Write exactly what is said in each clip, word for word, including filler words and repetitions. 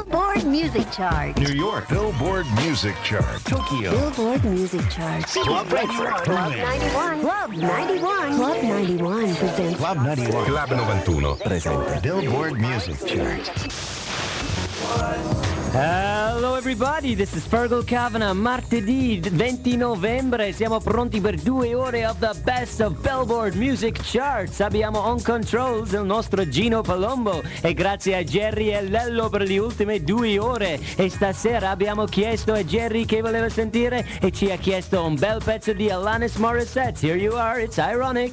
Billboard Music Chart. New York, Billboard Music Chart. Tokyo, Billboard Music Chart. Club ninety-one. Club ninety-one. Club ninety-one. Club ninety-one presents Club ninety-one. Club novantuno presenta Billboard Music Chart. Hello everybody, this is Fergal Kavanagh. Martedì venti novembre, siamo pronti per due ore of the best of Billboard Music Charts. Abbiamo on controls il nostro Gino Palombo e grazie a Jerry e Lello per le ultime due ore. E stasera abbiamo chiesto a Jerry che voleva sentire e ci ha chiesto un bel pezzo di Alanis Morissette. Here you are, it's ironic.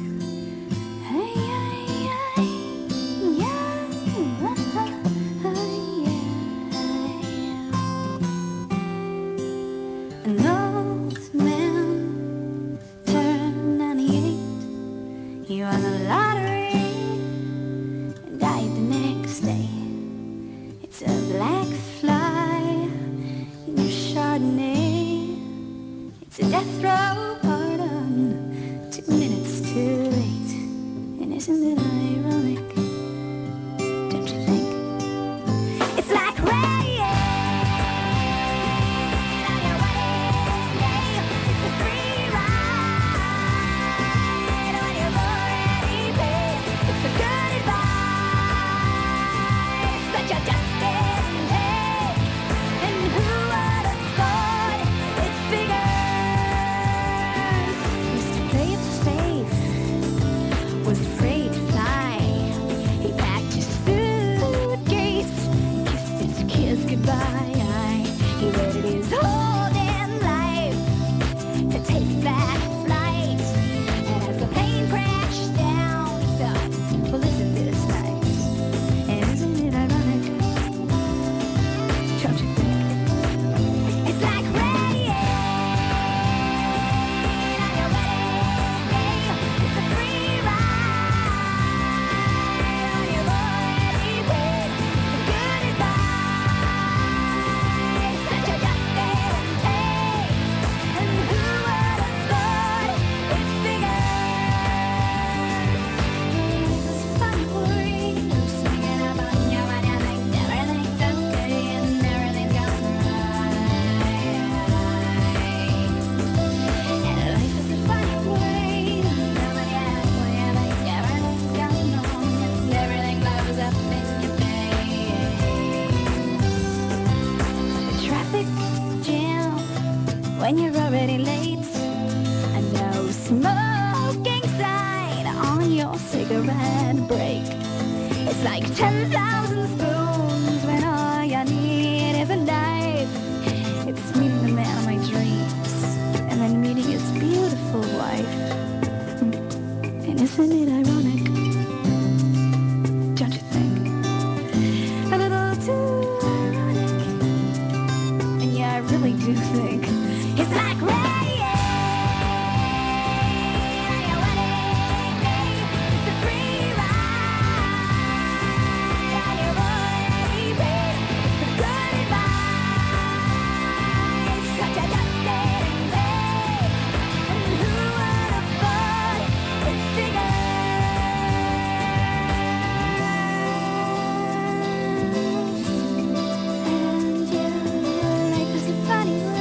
An old man turned ninety-eight. He won the lottery and died the next day. It's a black fly in your Chardonnay. It's a death row pardon, two minutes too late. And isn't it ironic? Don't you think? It's like rain. When you're already late, and no smoking sign on your cigarette break. It's like ten thousand spoons when all you need is a knife. It's meeting the man of my dreams, and then meeting his beautiful wife. And isn't it ironic? Don't you think? A little too ironic. And yeah, I really do think it's like rain. It's a free ride on your body, babe. It's a good advice, such a dusty day. And who would have thought it figures? And yeah, life is a funny way.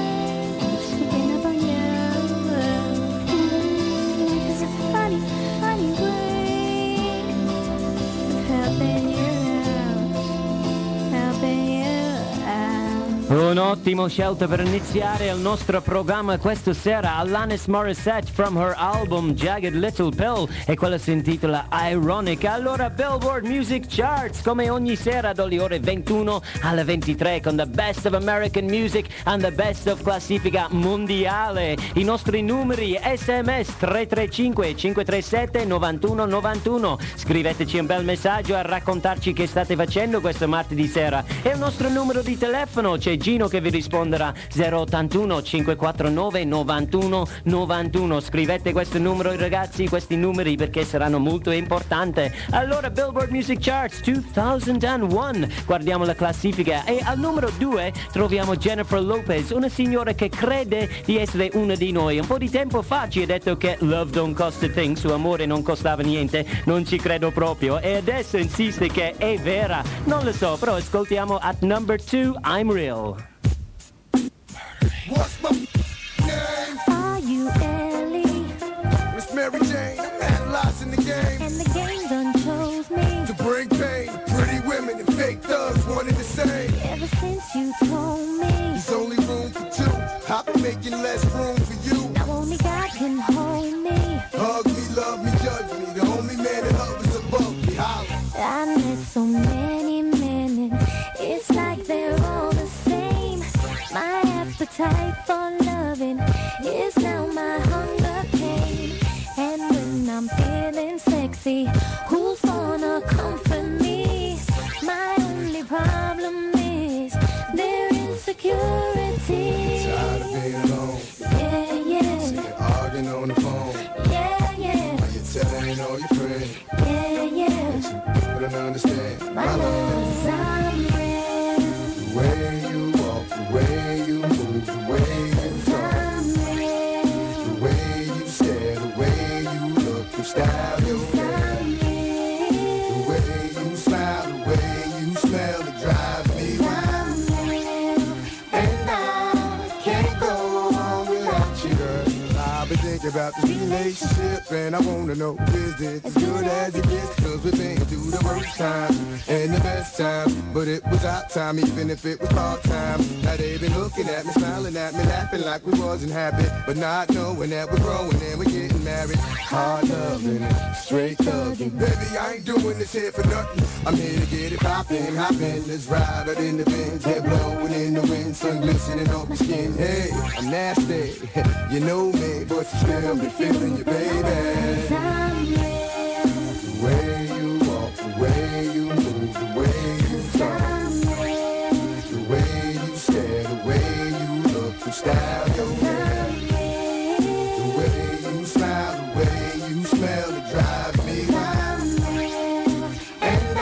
Un'ottima scelta per iniziare il nostro programma questa sera. Alanis Morissette from her album Jagged Little Pill, e quella si intitola Ironic. Allora Billboard Music Charts, come ogni sera dalle ore ventuno alle ventitré, con the best of American music and the best of classifica mondiale. I nostri numeri sms tre tre cinque cinque tre sette nove uno nove uno. Scriveteci un bel messaggio a raccontarci che state facendo questo martedì sera. E il nostro numero di telefono c'è Gino che vi risponderà. Zero ottantuno cinquecentoquarantanove novantuno novantuno. Scrivete questo numero, ragazzi, questi numeri, perché saranno molto importanti. Allora, Billboard Music Charts duemilauno. Guardiamo la classifica e al numero due troviamo Jennifer Lopez, una signora che crede di essere una di noi. Un po' di tempo fa ci ha detto che love don't cost a thing, suo amore non costava niente. Non ci credo proprio, e adesso insiste che è vera. Non lo so, però ascoltiamo at number two, I'm Real. What's my name? Are you Ellie? It's Mary Jane. I'm at lots in the game. And the game done chose me. To bring pain, pretty women and fake thugs, one and the same. Ever since you told me There's only room for two. I've been making less room for you. now only God can hold me. Hug me, love me, judge me. The only man that hovers above me. Holla. I met so many men and it's like they're all the same. My appetite for loving is now my hunger pain. And when I'm feeling sexy, who's gonna comfort me? My only problem is their insecurity. Tired of being alone. Yeah, yeah, Sick of arguing on the phone. yeah, yeah, Now you're telling all your friends. yeah, yeah. But I don't understand. My love's I'm real. The way you walk, the way you move, the way you talk, I'm real. the way you stare, the way you look, your style, your hair, I'm the real. way you smile, the way you smell, it drives me wild. I'm real. And I can't go on without you, girl. I've been thinking about this relationship, and I wanna know, is it as good as it gets? Cause we've been through the worst times and the best times, but it was our time, even if it was part-time. Now they been looking at me, smiling at me, laughing like we wasn't happy, but not knowing that we're growing and we're getting married. Hard loving, straight thugging. Baby, I ain't doing this here for nothing. I'm here to get it poppin', hoppin'. Let's ride out in the Benz, head blowing in the wind, sun glistening off my skin. Hey, I'm nasty, you know me, but still be feeling you, baby. I'm real. The way you walk, the way you move, the way you talk, I'm real. the way you stare, the way you look, your style, your hair, I'm real. the way you smile, the way you smell, it drives me wild. I'm real. And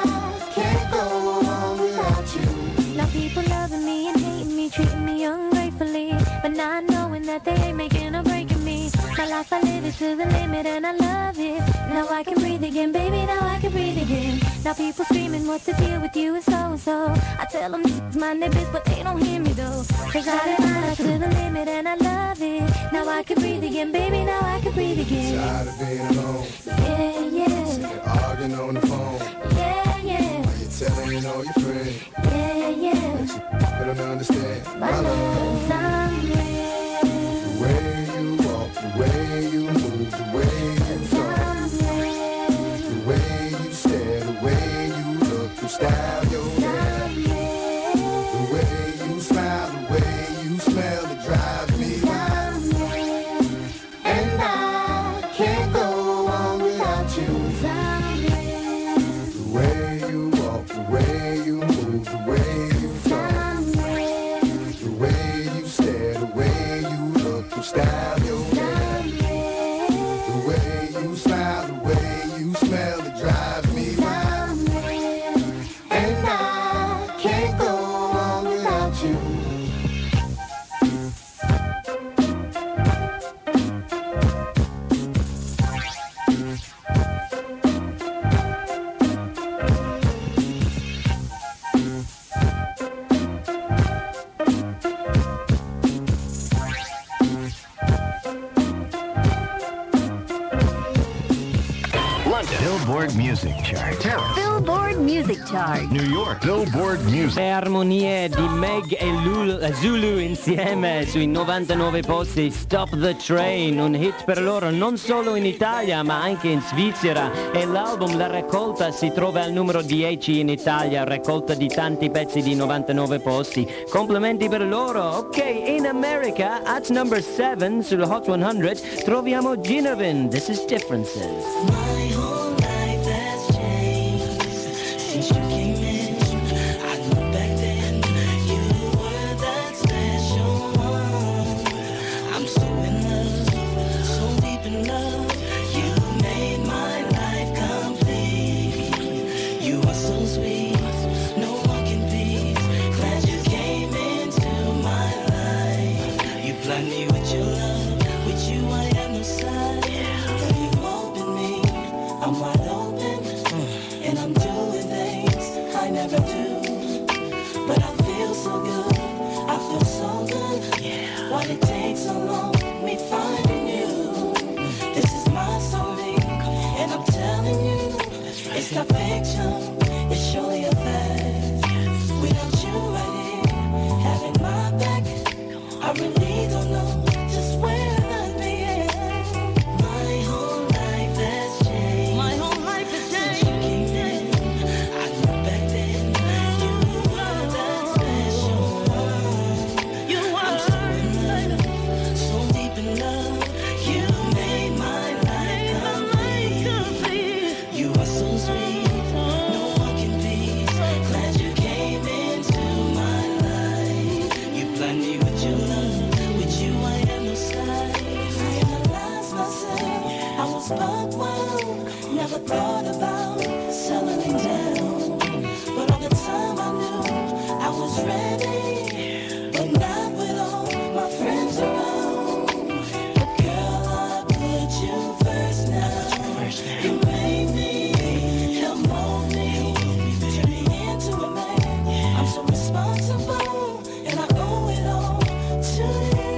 I can't go on without you. Now people loving me and hating me, treating me ungratefully, but not knowing that they ain't making or breaking me. My life, I live it to the limit and I love it. Now I can breathe again, baby, now I can breathe again. Now people screaming what the deal with you is so-and-so. I tell them it's my neighbors, but they don't hear me though. Cause I live my life to the limit and I love it. Now I can breathe again, baby, now I can breathe again. Tired of being alone, Yeah, yeah, sick of arguing on the phone. yeah, yeah, Now you're telling all your friends, yeah, yeah. but I don't understand. My love's I'm real. The way you walk, the way you move, the way you talk, I'm real. the way you stare, the way you look, your style, your hair, I'm real. the way you smile, the way you smell, it drives me wild. I'm real. And I can't go on without you. I'm real. The way you walk, the way you move, the way you talk, I'm real. the way you stare, the way you look, your style, your hair, I'm real. the way you smile, the way you smell, it drives me wild. I'm real. And I can't go on without you. London. Billboard Music Chart. Paris. Billboard Music Chart. New York. Billboard Music. Le armonie di Meg e Lul- Zulu insieme sui novantanove posti. Stop the Train, un hit per loro non solo in Italia ma anche in Svizzera, e l'album La Raccolta si trova al numero dieci in Italia, raccolta di tanti pezzi di novantanove posti. Complimenti per loro. Ok, in America at number seven sul Hot cento troviamo Ginevin, This is Differences. My whole life has changed since you came in. I look back then, you were but I feel so good. I feel so good. Why it takes so long, me finding you. This is my story, and I'm telling you, it's not fiction, it's surely a fact. Without you right here, having my back, I really don't know just where I'd be at. My whole life has changed. My whole life has changed. Since you came in, I knew back then you were that special one. You were so in love, so deep in love. You made my life complete. You are so sweet, no one can be. Glad you came into my life. You blind me with your love. With you I have no sight. I analyze myself. I was buck wild. Never thought about settling down. But all the time I knew I was ready. But not with all my friends around. But girl, I put you first now. You made me, help mold me, turn me into a man. I'm so responsible, and I owe it all to you.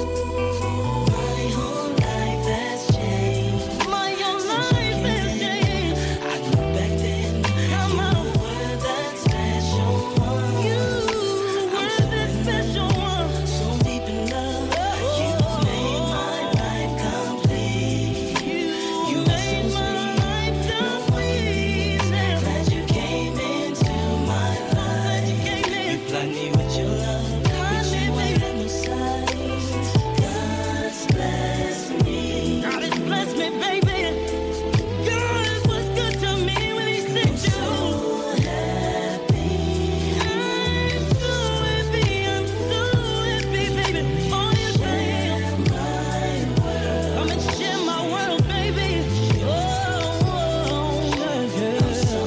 My whole life has changed. My whole life has changed. I knew back then you were that special one. You were that special one. So deep in love, you made my life complete. You made my life complete. Glad you came into my life. You blind me with your love. With you I have no sight. God's blessed me. God has blessed me, baby. God was good to me when He sent you. I'm so happy. I'm so happy. I'm so happy, baby. Oh, you share my world. Come and share my world, baby. Oh, oh, yeah. I'm so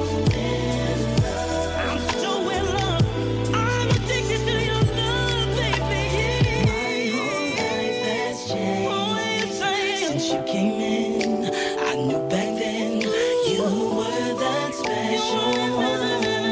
in love. I'm so in love. I'm addicted to your love, baby. My whole life has changed. Oh, it's changed. Since you came in, I knew back then you were that special one.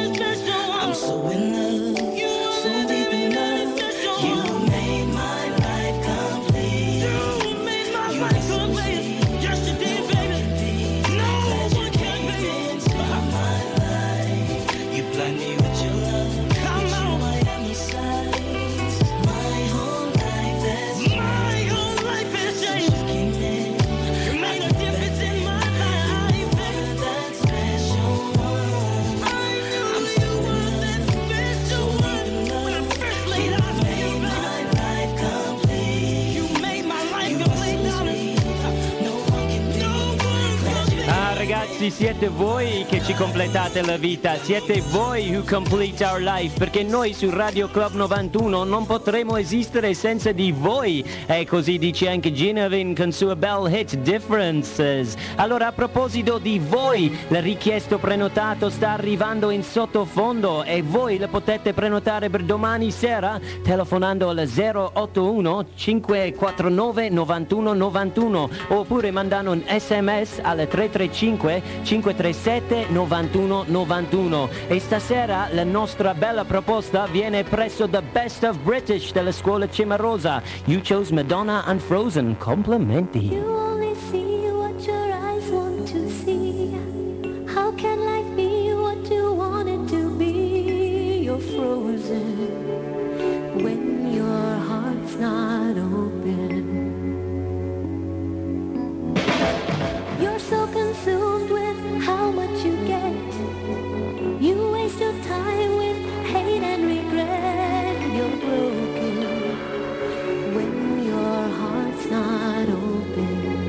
I'm so in love, so deep in love. You made my life complete. You made my life complete. Yes, you did, baby. No one can be into my life. You blind me with your love. Come on, I have no sight. My whole life has changed. My whole life has changed. You came in. You made a difference in my life. You were that special one. I knew you were that special one. When I first laid eyes on you, my life complete. You made my life complete, darling. No one can be. No one can be. Ah ragazzi, siete voi che ci completate la vita, siete voi who complete our life, perché noi su Radio Club novantuno non potremo esistere senza di voi, e così dice anche Ginevin con suo bel hit Differences. Allora, a proposito di voi, il richiesto prenotato sta arrivando in sottofondo e voi lo potete prenotare per domani sera telefonando al zero otto uno cinque quattro nove nove uno nove uno oppure mandando un sms al tre tre cinque cinque tre sette nove uno nove uno. E stasera la nostra bella proposta viene presso The Best of British della scuola Cimarosa. You chose Madonna and Frozen. Complimenti. You only see what your eyes want to see. How can life be what you want it to be? You're frozen when your heart's not open. You're so consumed with how much you get. You waste your time with hate and regret. You're broken when your heart's not open.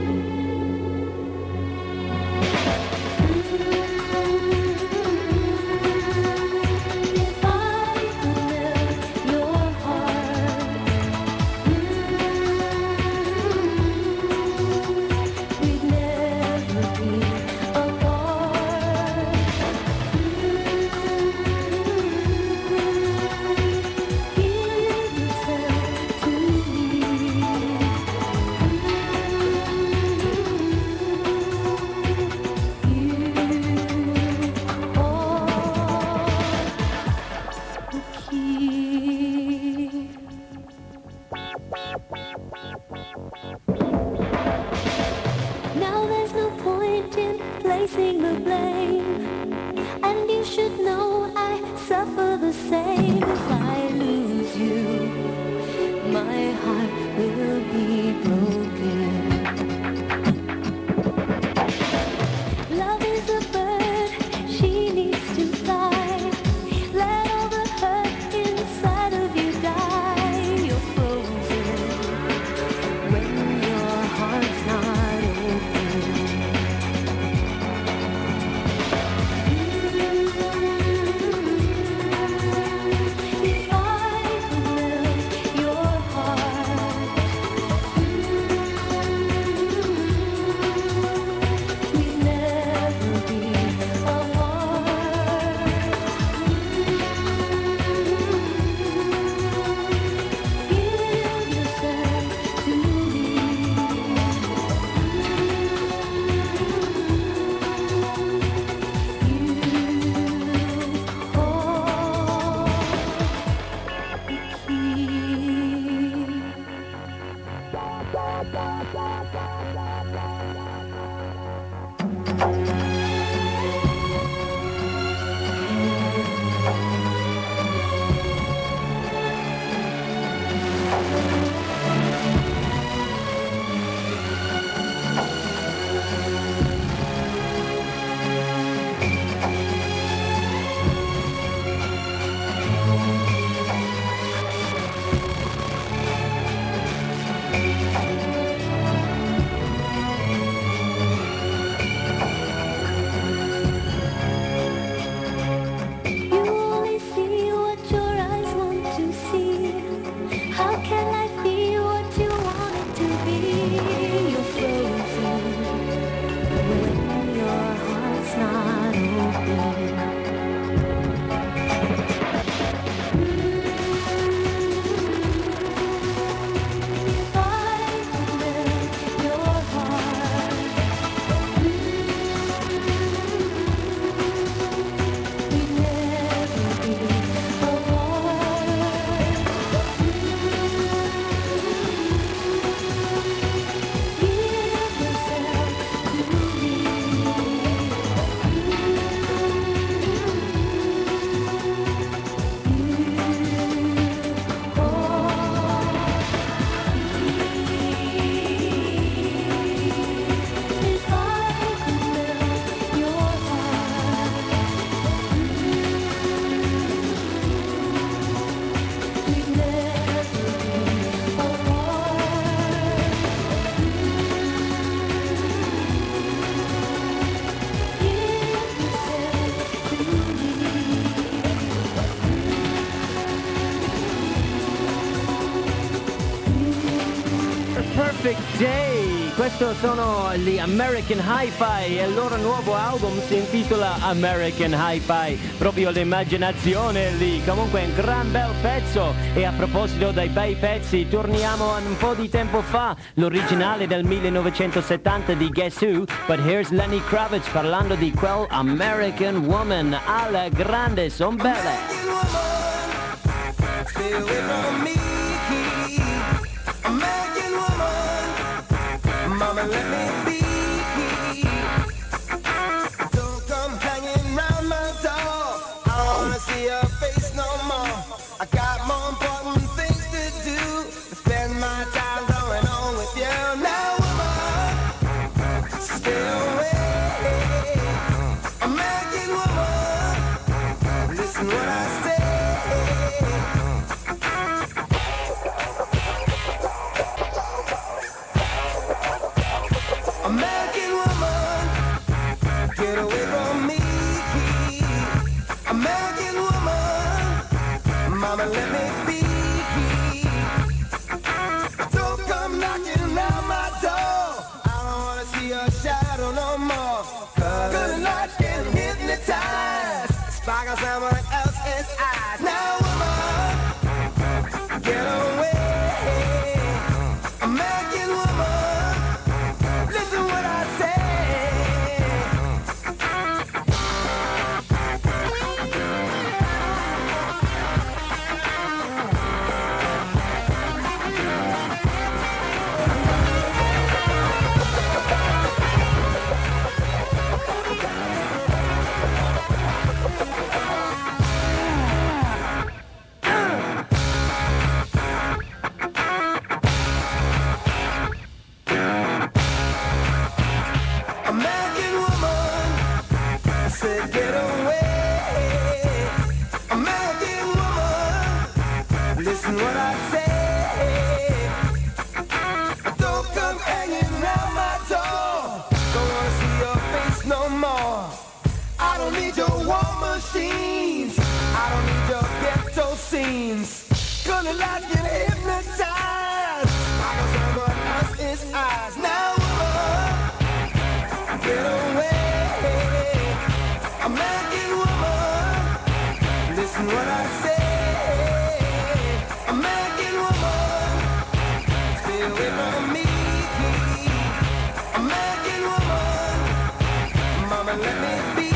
Perfect Day. Questo sono gli American Hi-Fi e il loro nuovo album si intitola American Hi-Fi. Proprio l'immaginazione lì. Comunque un gran bel pezzo. E a proposito dei bei pezzi, torniamo a un po' di tempo fa, l'originale del millenovecentosettanta di Guess Who, but here's Lenny Kravitz parlando di quel American Woman. Alla grande, son belle. Stay away from me, American woman. Mama, let me be. Don't come hanging round my door. I don't wanna see your face no more. I got more important things to do. Spend my time going on with you now, woman. Stay away, American woman. Listen what I say. American woman, get away from me. American woman, mama, let me be. Don't come knocking on my door. I don't wanna see your shadow no more. Good nights can hypnotize, sparkle someone else's eyes. Now, woman, get away. American woman, listen what I say. American woman, I said get away. American woman, listen what I say. Don't come hanging round my door. Don't wanna see your face no more. I don't need your war machines. I don't need your ghetto scenes. Gonna lights get hypnotized. I got someone else's eyes. Now, woman, get away. American woman, listen what I say. American woman, stay away from me. American woman, mama, let me be.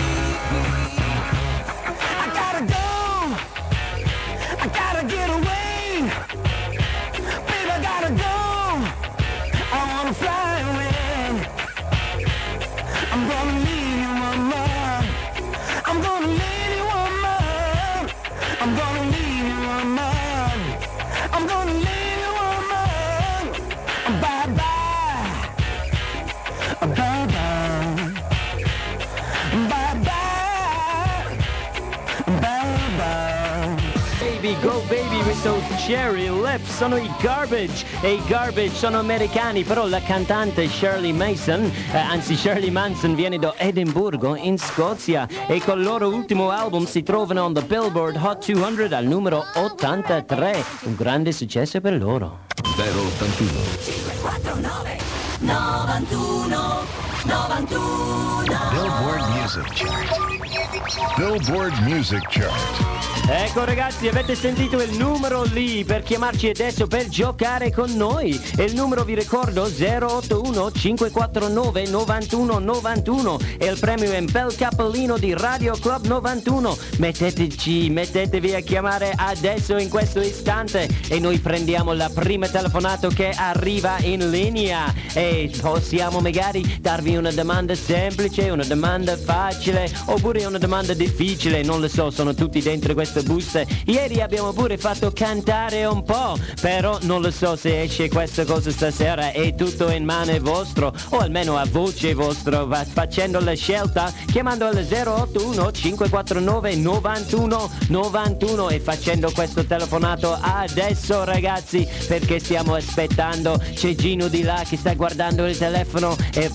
I gotta go. I gotta get away. Baby, I gotta go. I wanna fly away. I'm gonna leave you, woman. I'm gonna leave you, woman. I'm gonna leave you, woman. I'm gonna leave you, woman. Bye bye. Bye bye. Bye bye. Bye bye. Baby, go baby with those cherry lips. Sono i Garbage e i Garbage sono americani, però la cantante Shirley Mason, eh, anzi Shirley Manson, viene da Edimburgo in Scozia e col loro ultimo album si trovano on the Billboard Hot duecento al numero ottantatré. Un grande successo per loro. zero ottantuno. cinquecentoquarantanove novantuno novantuno Billboard Music Chart. Billboard Music Chart. Ecco ragazzi, avete sentito il numero lì per chiamarci adesso per giocare con noi. E il numero vi ricordo zero otto uno cinque quattro nove nove uno nove uno e il premio è un bel cappellino di Radio Club novantuno. Metteteci, mettetevi a chiamare adesso in questo istante e noi prendiamo la prima telefonata che arriva in linea e possiamo magari darvi una domanda semplice, una domanda facile oppure una domanda difficile, non lo so, sono tutti dentro queste buste. Ieri abbiamo pure fatto cantare un po', però non lo so se esce questa cosa stasera, è tutto in mano vostro o almeno a voce vostro. Va facendo la scelta chiamando al zero otto uno cinque quattro nove nove uno nove uno e facendo questo telefonato adesso ragazzi, perché stiamo aspettando. C'è Gino di là che sta guardando il telefono e il primo a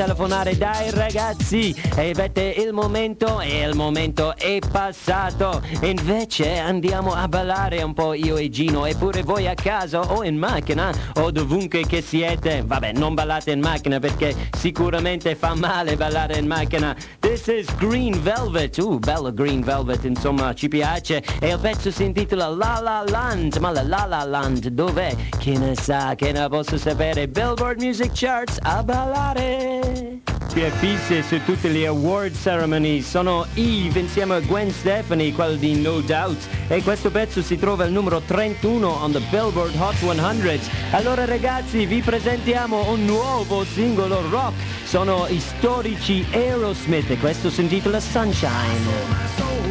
telefonare, dai ragazzi, e avete il momento e il momento è passato. Invece andiamo a ballare un po' io e Gino, e pure voi a casa o in macchina o dovunque che siete. Vabbè, non ballate in macchina perché sicuramente fa male ballare in macchina. This is Green Velvet. Uh, bello Green Velvet, insomma, ci piace. E il pezzo si intitola La La Land. Ma la La La Land dov'è? Chi ne sa, che ne posso sapere. Billboard Music Charts a ballare. Si è fisse su tutte le award ceremony. Sono Eve insieme a Gwen Stefani, quello di No Doubt. E questo pezzo si trova al numero trentuno on the Billboard Hot cento. Allora ragazzi, vi presentiamo un nuovo singolo rock. Sono i storici Aerosmith e questo si intitola Sunshine.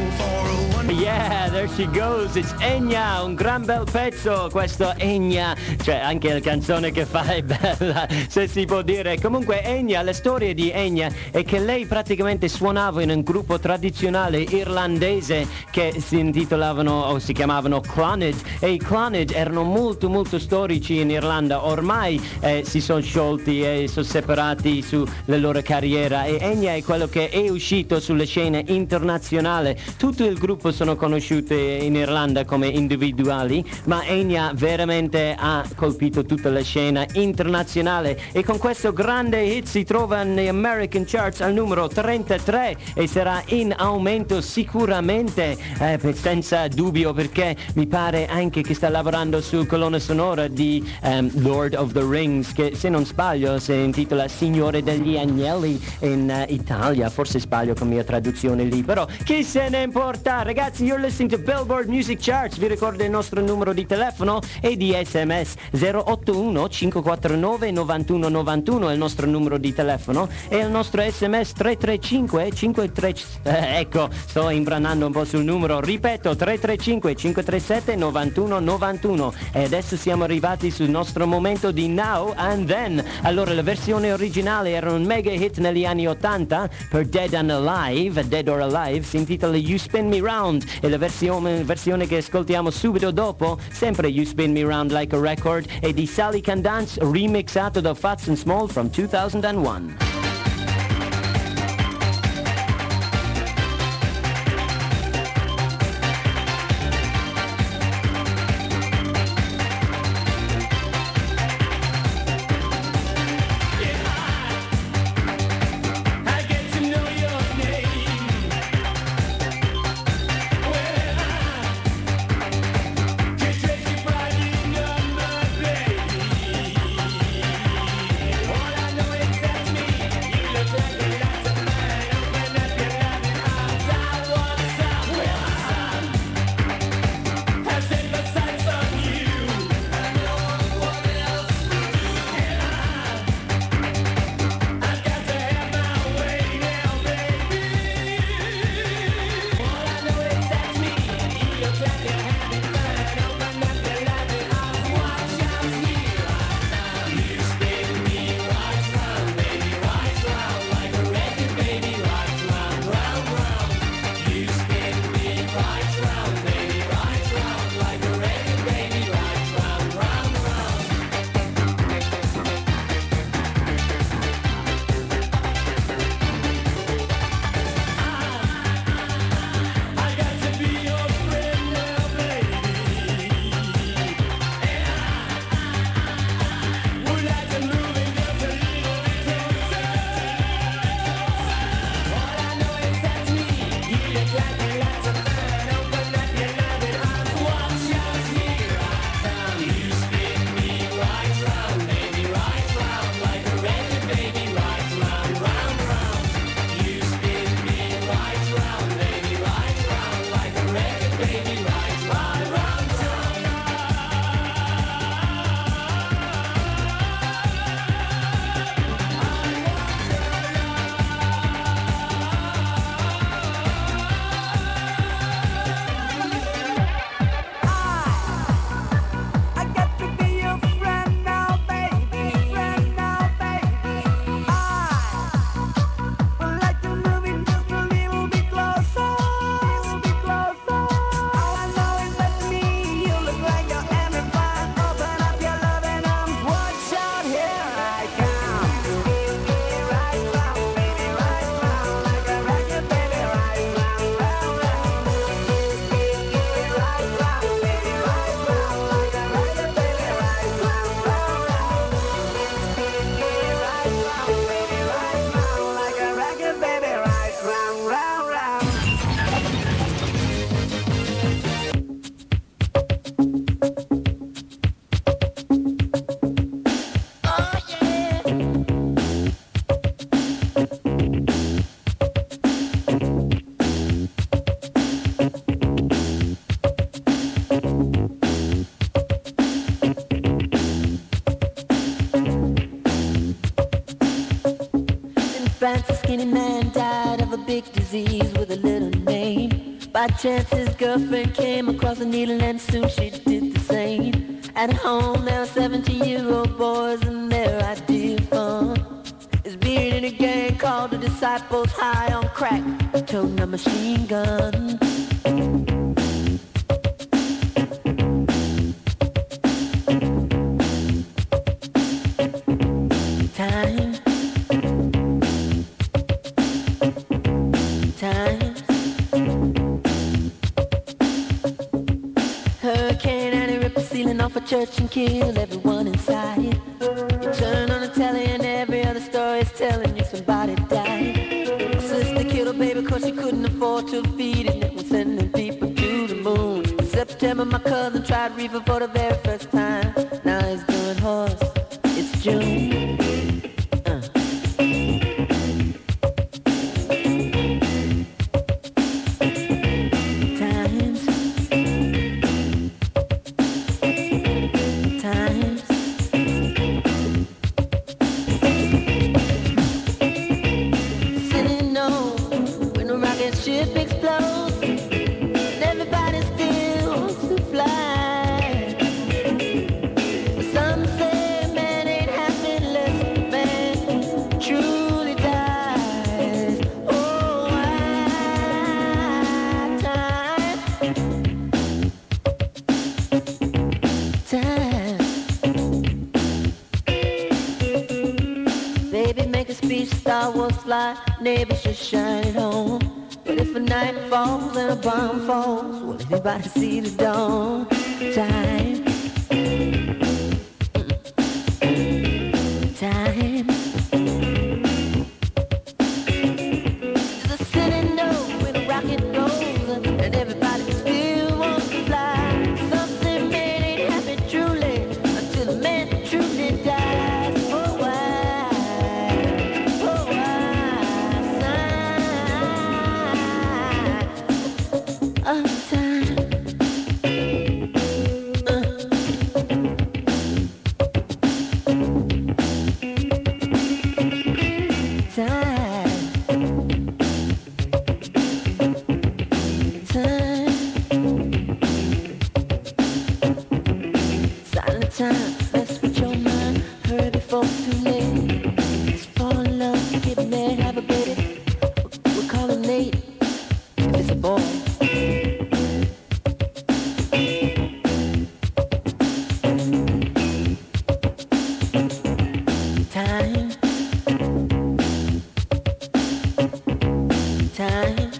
Yeah, there she goes, it's Enya, un gran bel pezzo questo Enya, cioè anche la canzone che fa è bella, se si può dire. Comunque Enya, la storia di Enya è che lei praticamente suonava in un gruppo tradizionale irlandese che si intitolavano o si chiamavano Clonid, e i Clonid erano molto molto storici in Irlanda. Ormai eh, si sono sciolti e sono separati sulla loro carriera, e Enya è quello che è uscito sulla scena internazionale. Tutto il gruppo sono conosciute in Irlanda come individuali, ma Enya veramente ha colpito tutta la scena internazionale, e con questo grande hit si trova negli American Charts al numero trentatré e sarà in aumento sicuramente, eh, senza dubbio, perché mi pare anche che sta lavorando sul colonna sonora di um, Lord of the Rings, che se non sbaglio si intitola Signore degli Agnelli in uh, Italia. Forse sbaglio con mia traduzione lì, però chi se ne importa. Ragazzi, you're listening to Billboard Music Charts. Vi ricordo il nostro numero di telefono e di sms zero otto uno cinque quattro nove nove uno nove uno è il nostro numero di telefono, e il nostro sms tre tre cinque cinque tre eh, ecco, sto imbranando un po' sul numero, ripeto tre tre cinque cinque tre sette nove uno nove uno. E adesso siamo arrivati sul nostro momento di Now and Then. Allora, la versione originale era un mega hit negli anni ottanta per Dead and Alive, Dead or Alive, si intitola You Spin Me Round, e la versione, versione che ascoltiamo subito dopo, sempre You Spin Me Round Like a Record, è di Sally Can Dance, remixato da Fats and Small from two thousand one. Me France, a skinny man died of a big disease with a little name. By chance his girlfriend came across a needle and soon she did the same. At home there were seventeen-year-old boys and their idea of fun is being in a gang called the Disciples, high on crack, toting a machine gun. Time off a church and kill everyone inside. You turn on the telly and every other story is telling you somebody died. My sister killed her baby cause she couldn't afford to feed it. And was sending people to the moon. In September my cousin tried reefer for the very first time. Now he's doing horse. It's June. Uh. Times Times. Sitting on when a rocket ship explodes and everybody still wants to fly. Some say man ain't happy unless man truly dies. Oh, why time? Time. Baby, make a speech, Star Wars fly, neighbors should shine it home. But if a night falls and a bomb falls, will anybody see the dawn? Time. Time. Just a sitting note when a rocket goes and everybody still wants to fly. Something man ain't happy truly until a man truly dies. Oh, why? Oh, why? Sign. Oh, time. Time, mess with your mind, hurry before it's too late. Just fall in love, get married, have a baby. We'll call him Nate, if it's a boy. Time. Times.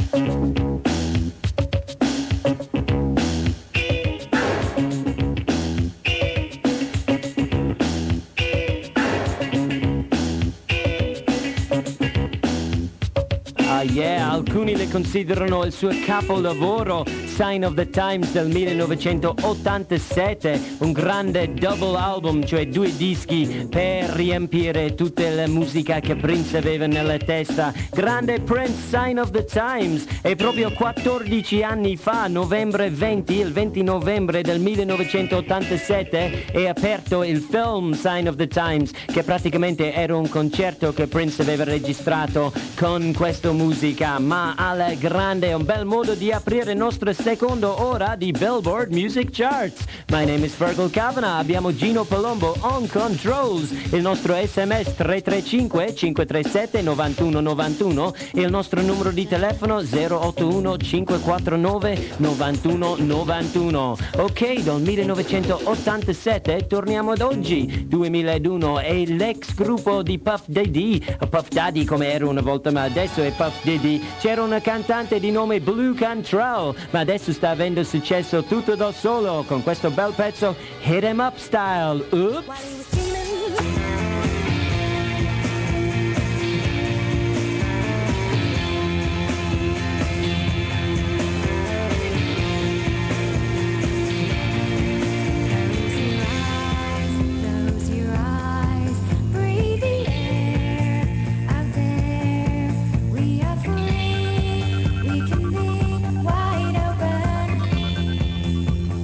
Ah yeah, alcuni le considerano il suo capolavoro, Sign of the Times del millenovecentottantasette, un grande double album, cioè due dischi per riempire tutta la musica che Prince aveva nella testa. Grande Prince, Sign of the Times. E proprio quattordici anni fa, novembre venti, il venti novembre del millenovecentottantasette, è aperto il film Sign of the Times, che praticamente era un concerto che Prince aveva registrato con questa musica, ma alla grande, un bel modo di aprire il nostro secondo ora di Billboard Music Charts. My name is Fergal Kavanagh, abbiamo Gino Palombo on controls, il nostro sms tre tre cinque cinque tre sette nove uno nove uno e il nostro numero di telefono zero otto uno cinque quattro nove nove uno nove uno. Ok, dal millenovecentottantasette torniamo ad oggi, duemilauno, e l'ex gruppo di Puff Daddy, Puff Daddy come era una volta ma adesso è Puff Daddy. C'era una cantante di nome Blue Cantrell, ma adesso sta avendo successo tutto da solo con questo bel pezzo Hit 'em Up Style. Oops. We can be wide open.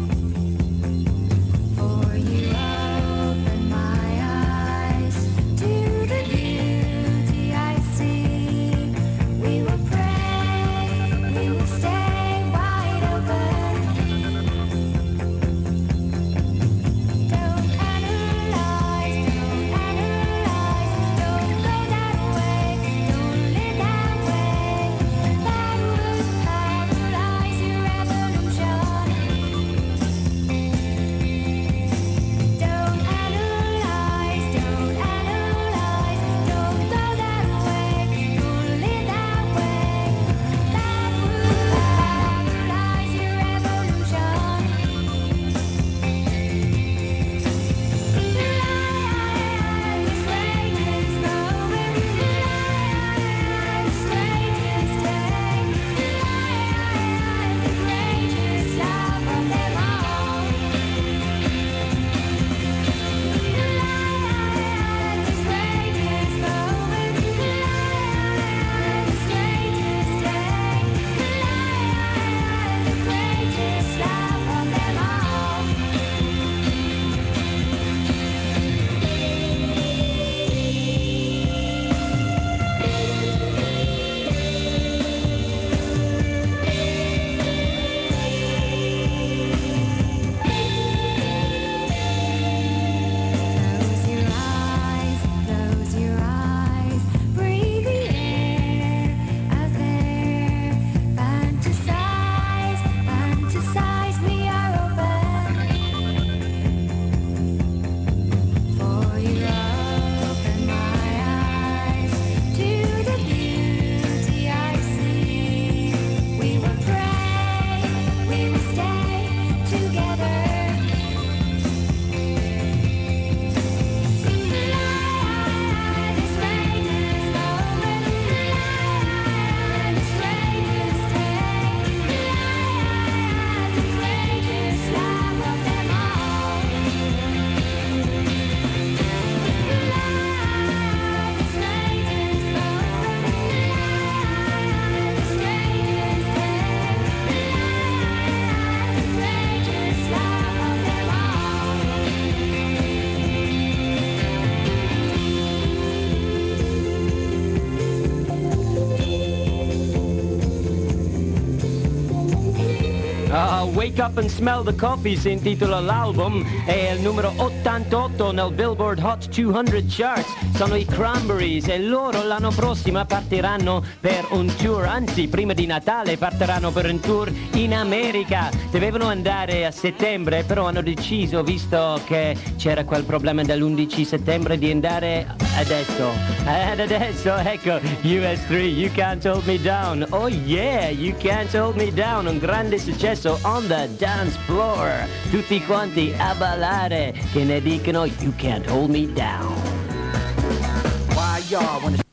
Wake Up and Smell the Coffee si intitola l'album, è il numero ottantotto nel Billboard Hot duecento Charts. Sono i Cranberries e loro l'anno prossimo partiranno per un tour, anzi prima di Natale partiranno per un tour in America. Dovevano andare a settembre, però hanno deciso, visto che c'era quel problema dell'undici settembre, di andare adesso. Ed adesso ecco U S tre, You Can't Hold Me Down. Oh yeah, You Can't Hold Me Down, un grande successo on the dance floor. Tutti quanti a ballare che ne dicono You Can't Hold Me Down. Why y'all wanna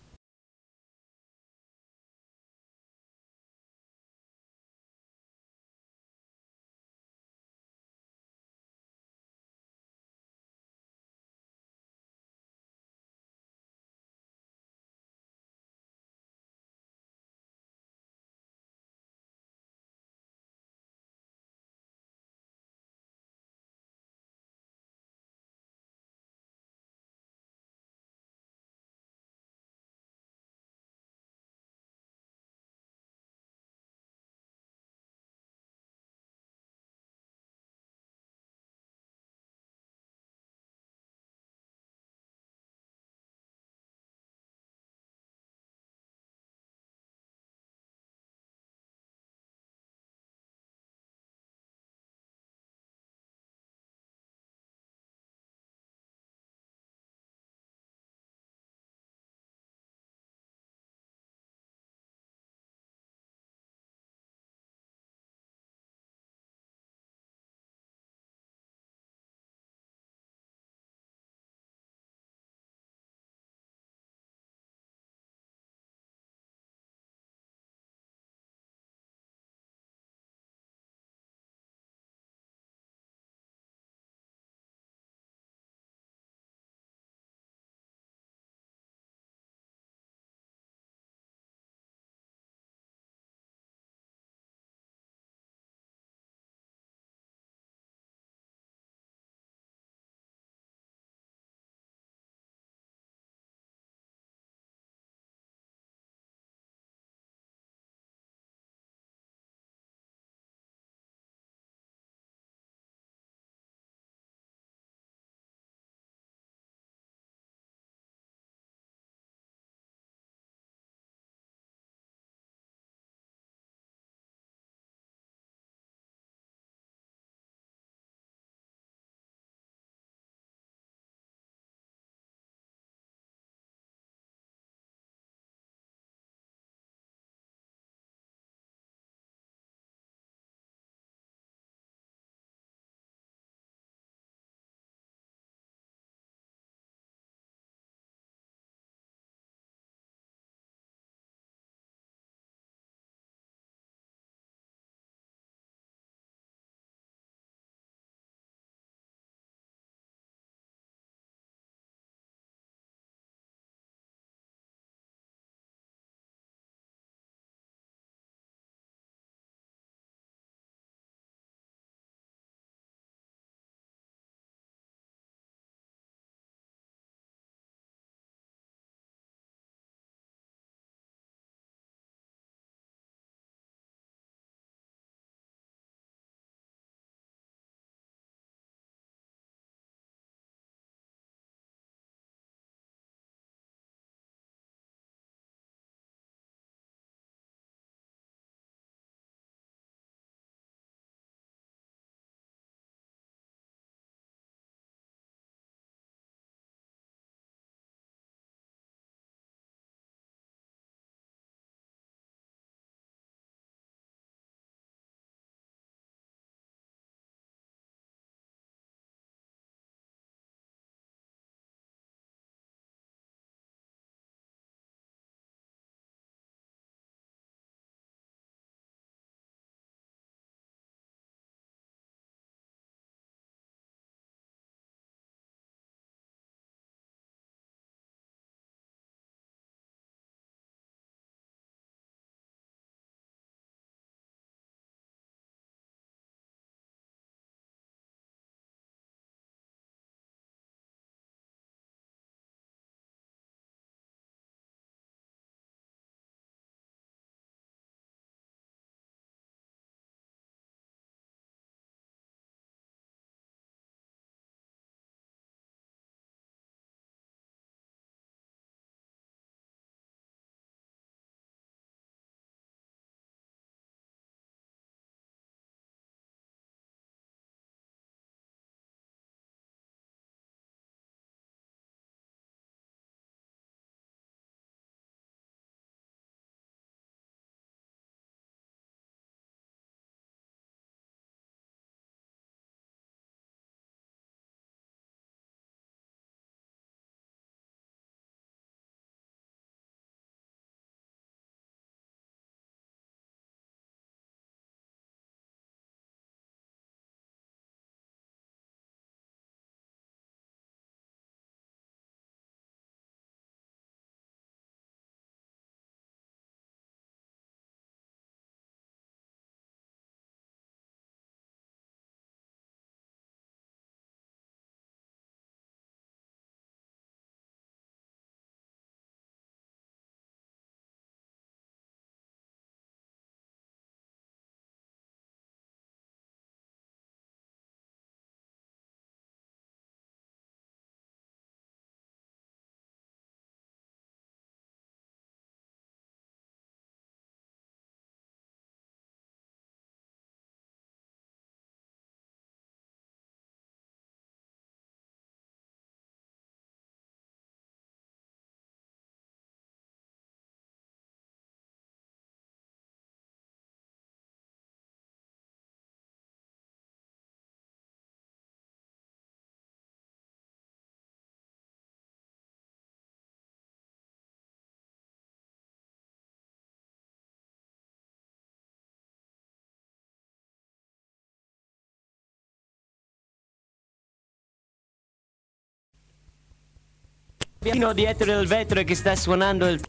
Piano dietro il vetro che sta suonando il...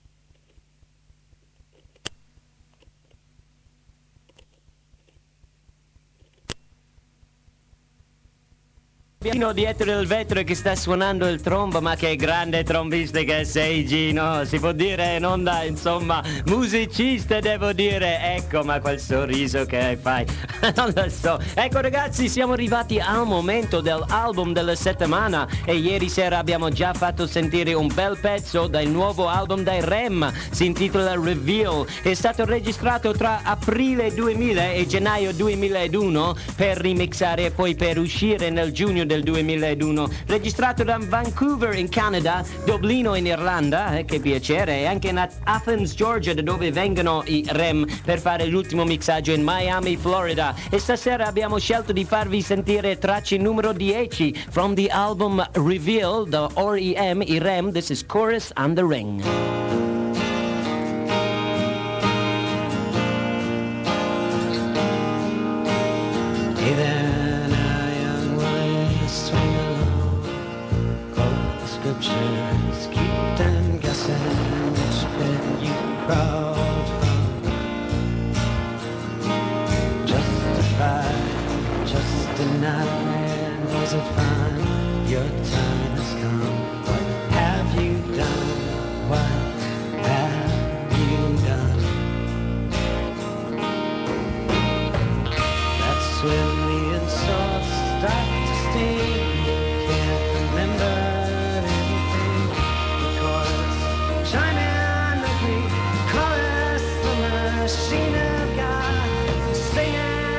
Piano dietro il vetro che sta suonando il trombo, ma che grande trombista che sei, Gino, si può dire in onda, insomma, musicista devo dire, ecco, ma quel sorriso che fai, non lo so. Ecco ragazzi, siamo arrivati al momento dell'album della settimana e ieri sera abbiamo già fatto sentire un bel pezzo dal nuovo album dai Rem, si intitola Reveal, è stato registrato tra aprile duemila e gennaio duemilauno per remixare e poi per uscire nel giugno del duemilauno, registrato da Vancouver in Canada, Dublino in Irlanda, eh, che piacere, e anche in Athens, Georgia, da dove vengono i Rem per fare l'ultimo mixaggio in Miami, Florida. E stasera abbiamo scelto di farvi sentire tracce numero dieci from the album Reveal, the R E M, i Rem. This is Chorus on the Ring. Hey there. Scriptures keep them guessing which bit you crawled from. Justified, just denied, was it fine? Your time has come. What have you done? What have you done? That's when the insults start to sting. You can't remember. Machine of God singing.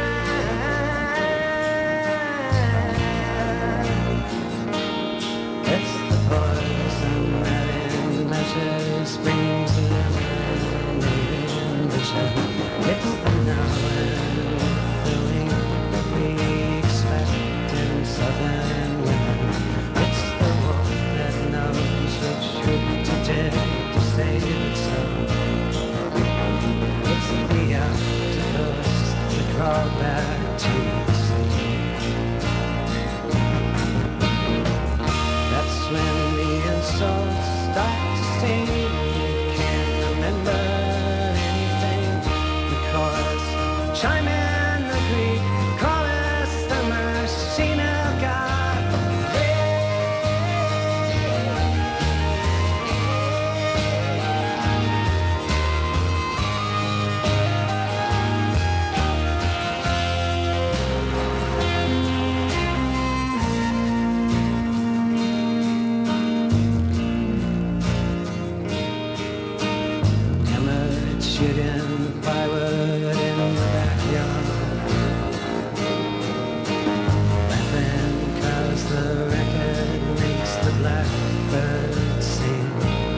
It's the poison that in measure springs eliminating vision. It's the knowing, feeling that we expect in southern women. It's the wolf that knows which route to take to save itself. It's the octopus that crawled back to the sea. That's when the insults start to sting. You can't remember anything. The chorus chime in the Greek chorus, the machine of God. Shooting plywood in the backyard, laughing cause the record makes the blackbird sing.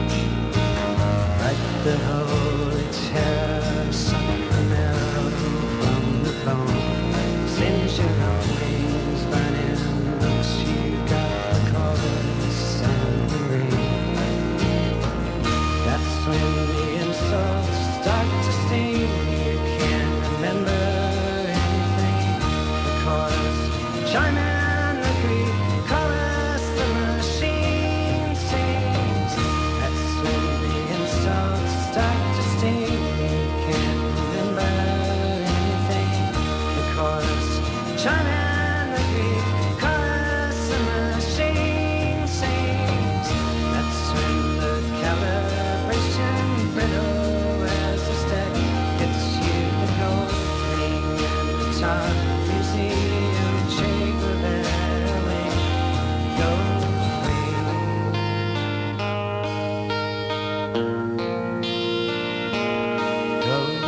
Like the holy cherub suck the marrow from the bone. Since your own wings burning, looks you got the chorus and the ring. That's when the insults start to sting. You can't remember anything. The chorus chime in the Greek chorus, the machine sings. That's when the insults start to sting. You can't remember anything. The chorus chime in the Greek chorus, the machine sings. That's when the calibration brittle museum shake rebelling, go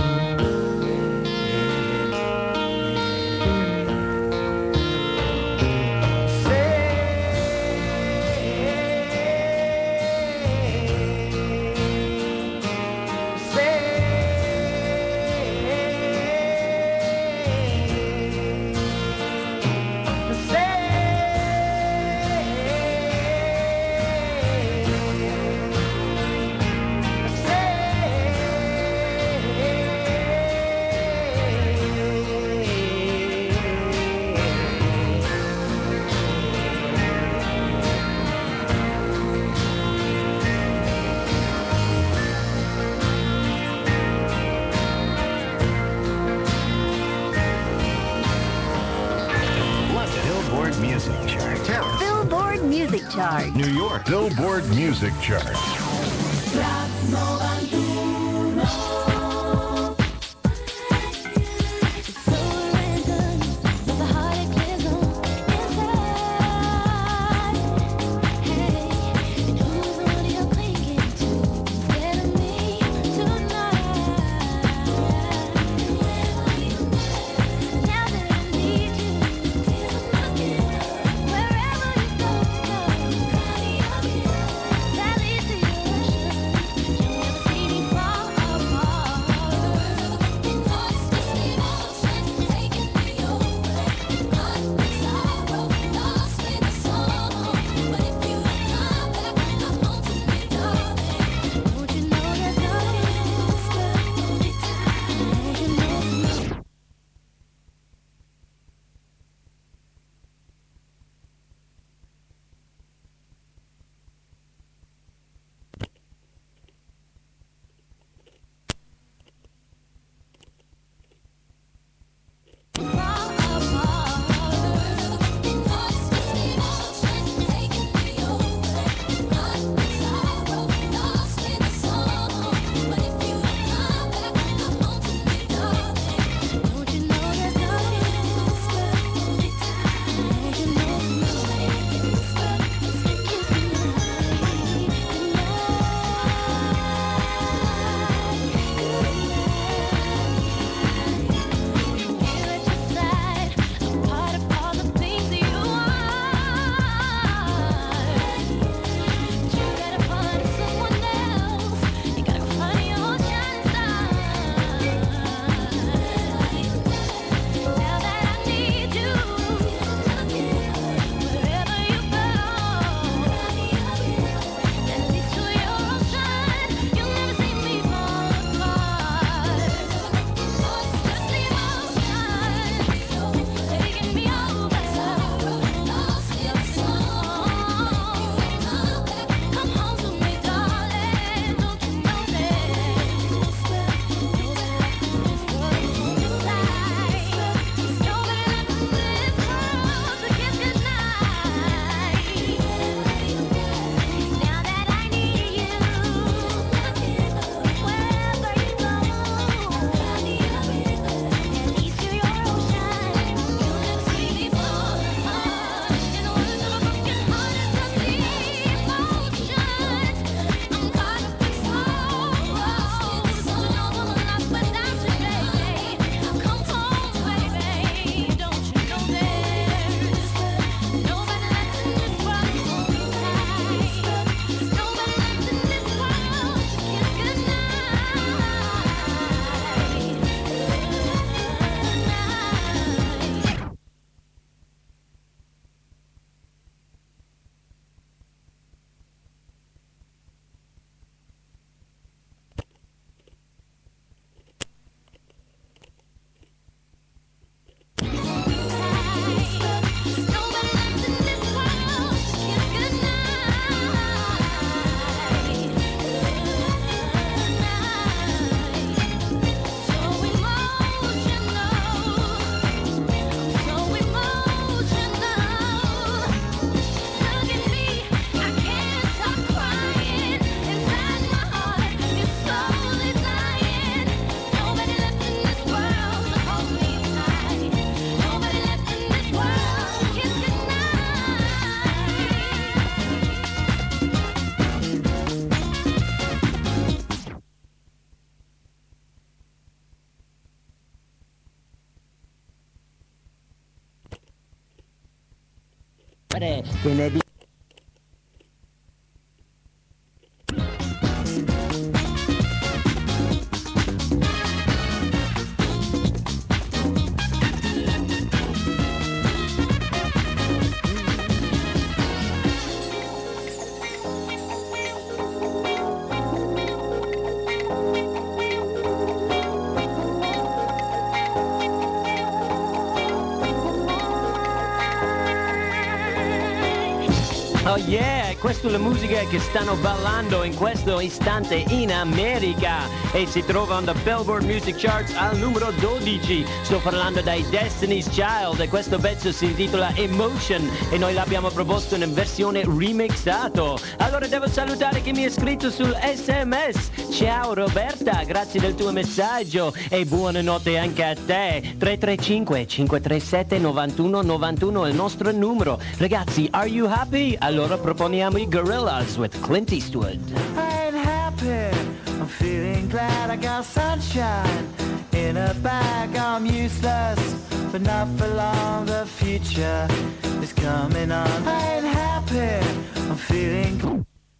go Music Chart. Paris. Billboard Music Chart. New York. Billboard Music Chart. che ne di- Oh yeah, questa è la musica che stanno ballando in questo istante in America e si trova on the Billboard Music Charts al numero dodici. Sto parlando dai Destiny's Child e questo pezzo si intitola Emotion e noi l'abbiamo proposto in versione remixato. Allora devo salutare chi mi ha scritto sul S M S. Ciao Roberta, grazie del tuo messaggio e buonanotte anche a te. tre tre cinque cinque tre sette nove uno nove uno è il nostro numero. Ragazzi, are you happy? Allora proponiamo i Gorillaz with Clint Eastwood. I ain't happy, I'm feeling glad I got sunshine in a bag. I'm useless, but not for long, the future is coming on. I ain't happy, I'm feeling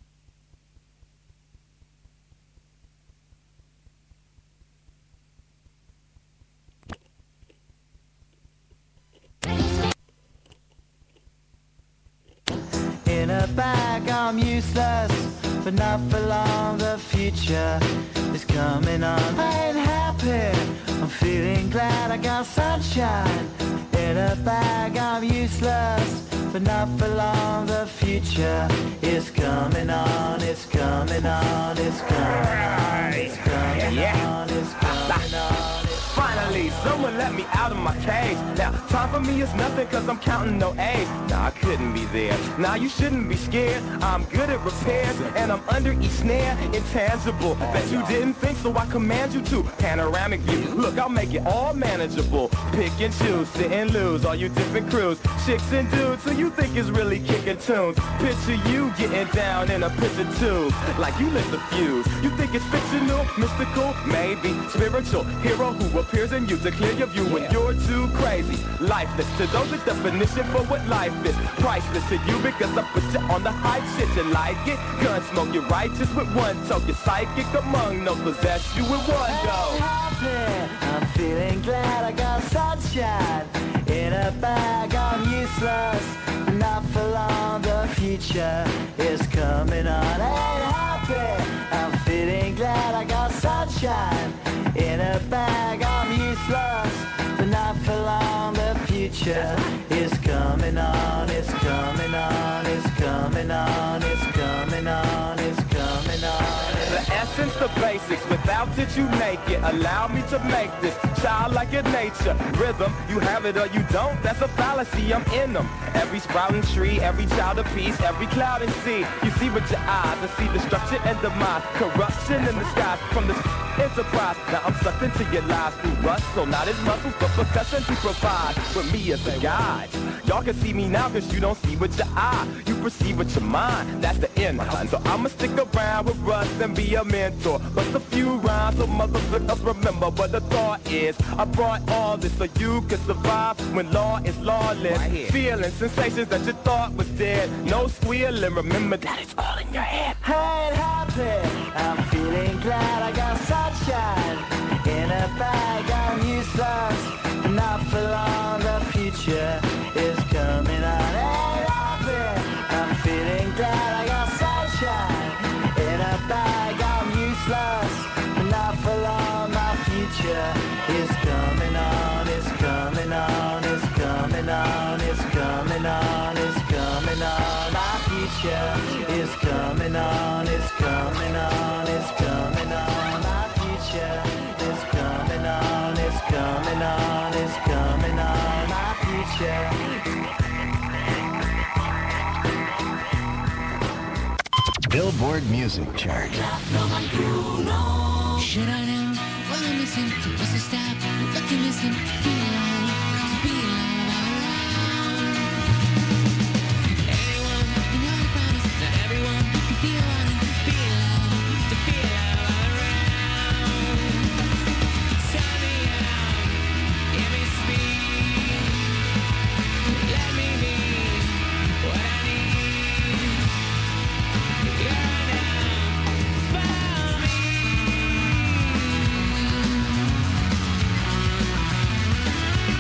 in a bag. I'm useless, but not for long, the future is coming on. I ain't happy, I'm feeling glad I got sunshine in a bag. I'm useless, but not for long, the future is coming on. It's coming on, it's coming on, it's coming on, it's coming on. Finally, someone let me out of my cage. Now, time for me is nothing cause I'm counting no A's. Nah, I couldn't be there. Nah, you shouldn't be scared. I'm good at repairs and I'm under each snare. Intangible, bet you didn't think, so I command you to. Panoramic view, look, I'll make it all manageable. Pick and choose, sit and lose, all you different crews. Chicks and dudes who you think is really kicking tunes. Picture you getting down in a picture tube, like you lit the fuse. You think it's fictional, mystical, maybe spiritual hero who appears in you to clear your view when you're too crazy. Lifeless to those, a definition for what life is. Priceless to you because I put you on the hype shit. You like it? Gun smoke, you're righteous with one toe. You're psychic among no possess you with one go. I'm happy, I'm feeling glad I got sunshine in a bag. I'm useless, not for long, the future is coming on. I ain't happy, I'm feeling glad I got sunshine in a bag. I'm useless, but not for long, the future is coming on. It's coming on, it's coming on, it's coming on, it's coming on. The essence, the basics, without it you make it. Allow me to make this childlike in nature. Rhythm, you have it or you don't, that's a fallacy, I'm in them. Every sprouting tree, every child of peace, every cloud and sea. You see with your eyes and see destruction and demise. Corruption in the skies from the enterprise. Now I'm sucked into your lies through rust, so not as muscles, but percussion to provide with me as a guide. Y'all can see me now cause you don't see with your eye. You perceive with your mind, that's the end. So I'ma stick around with Russ and be a mentor. But a few rhymes so motherfuckers remember what the thought is. I brought all this so you can survive when law is lawless. Right, feeling sensations that you thought was dead. No squealing, remember that it's all in your head. I ain't happy, I'm feeling glad I got sunshine in a bag. I'm useless, not for long, the future is coming on. I ain't happy, I'm feeling glad I got sunshine in a bag. I'm useless, not for long, my future is coming on. It's coming on, it's coming on, it's coming on, it's coming on. My future is coming on, it's coming on, it's coming on. My future is coming on, it's coming on, it's coming on. My future. Billboard Music Chart. Should I know? Well, I'm missing. What's the stop? Look and listen. Feel alive. To be alive around. Anyone can know about us. Not everyone can feel on it. Feel alive. To feel alive around. Tell me out. Give me speed. Let me be what I need. You're enough for me.